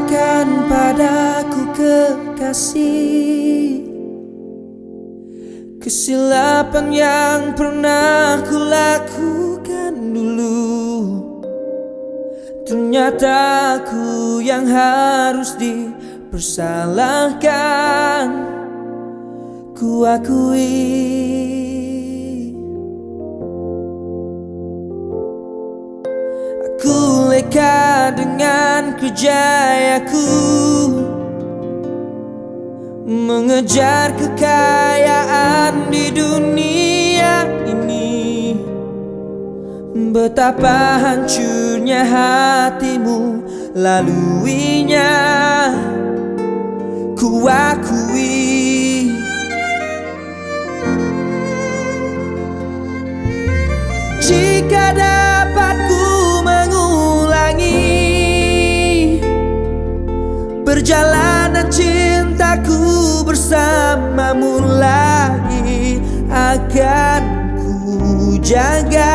Katakan padaku kekasih, kesilapan yang pernah kulakukan dulu. Ternyata aku yang harus dipersalahkan, ku akui. Aku leka dengan kerjayaku, mengejar kekayaan di dunia ini. Betapa hancurnya hatimu laluinya, ku akui. Jika dapat ku mengulangi perjalanan cintaku bersamamu lagi, akan ku jaga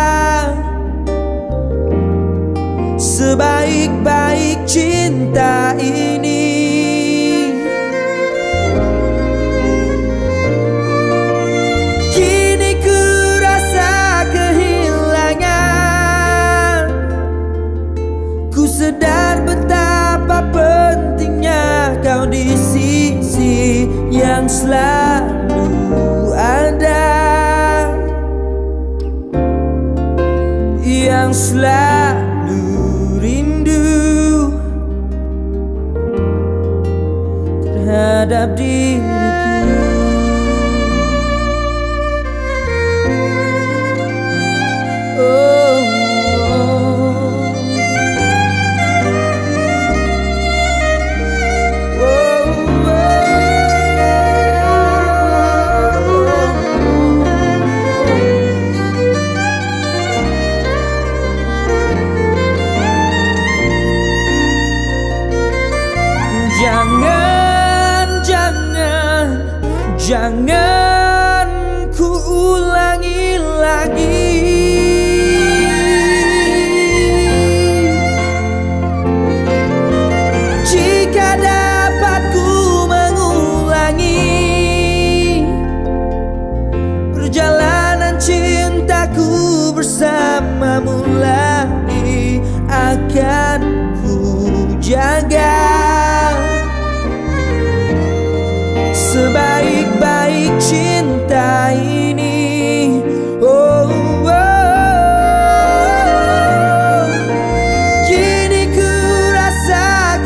sebaik-baik cinta ini. Kini ku rasa kehilangan, ku sadar betapa pentingnya kau di sisi yang selalu ada, yang selalu rindu terhadap diriku. Jangan ku ulangi lagi. Jika dapat ku mengulangi perjalanan cintaku bersamamu lagi, akan ku jaga sebaik-baik cinta ini. Oh, oh, oh. Kini ku rasa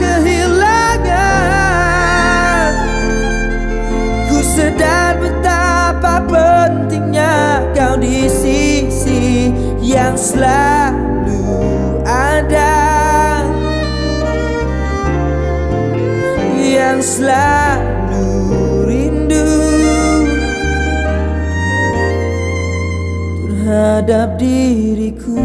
kehilangan, ku sadar betapa pentingnya kau di sisi yang selalu ada, yang selalu terhadap diriku.